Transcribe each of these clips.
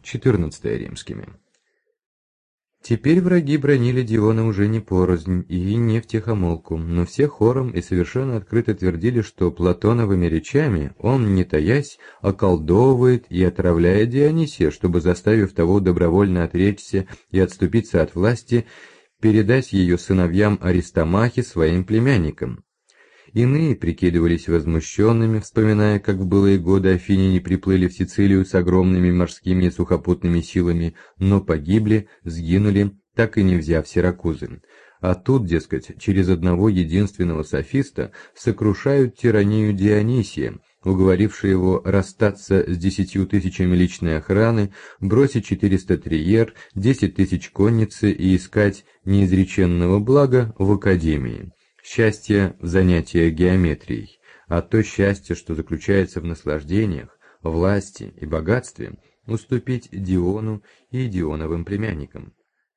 14 римскими. Теперь враги бранили Диона уже не порознь и не втихомолку, но все хором и совершенно открыто твердили, что Платоновыми речами он, не таясь, околдовывает и отравляет Дионисия, чтобы, заставив того добровольно отречься и отступиться от власти, передать ее сыновьям Аристомахе своим племянникам. Иные прикидывались возмущенными, вспоминая, как в былые годы афиняне приплыли в Сицилию с огромными морскими и сухопутными силами, но погибли, сгинули, так и не взяв Сиракузы. А тут, дескать, через одного единственного софиста сокрушают тиранию Дионисия, уговоривший его расстаться с 10 000 личной охраны, бросить 400 триер, 10 000 конницы и искать неизреченного блага в академии. Счастье в занятии геометрией, а то счастье, что заключается в наслаждениях, власти и богатстве, уступить Диону и Дионовым племянникам.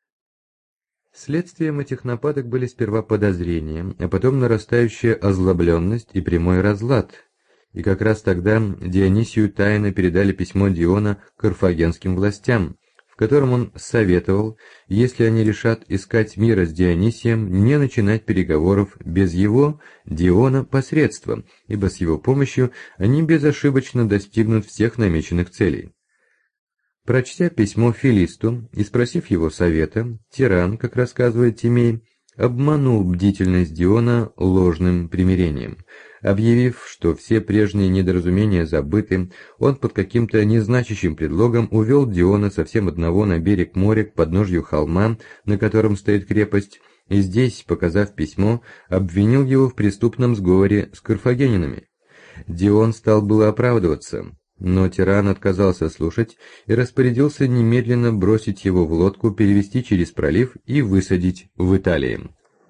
Следствием этих нападок были сперва подозрения, а потом нарастающая озлобленность и прямой разлад. И как раз тогда Дионисию тайно передали письмо Диона карфагенским властям, в котором он советовал, если они решат искать мира с Дионисием, не начинать переговоров без его, Диона, посредством, ибо с его помощью они безошибочно достигнут всех намеченных целей. Прочтя письмо Филисту и спросив его совета, тиран, как рассказывает Тимей, обманул бдительность Диона ложным примирением. Объявив, что все прежние недоразумения забыты, он под каким-то незначащим предлогом увел Диона совсем одного на берег моря к подножью холма, на котором стоит крепость, и здесь, показав письмо, обвинил его в преступном сговоре с карфагенинами. Дион стал было оправдываться, но тиран отказался слушать и распорядился немедленно бросить его в лодку, перевести через пролив и высадить в Италии.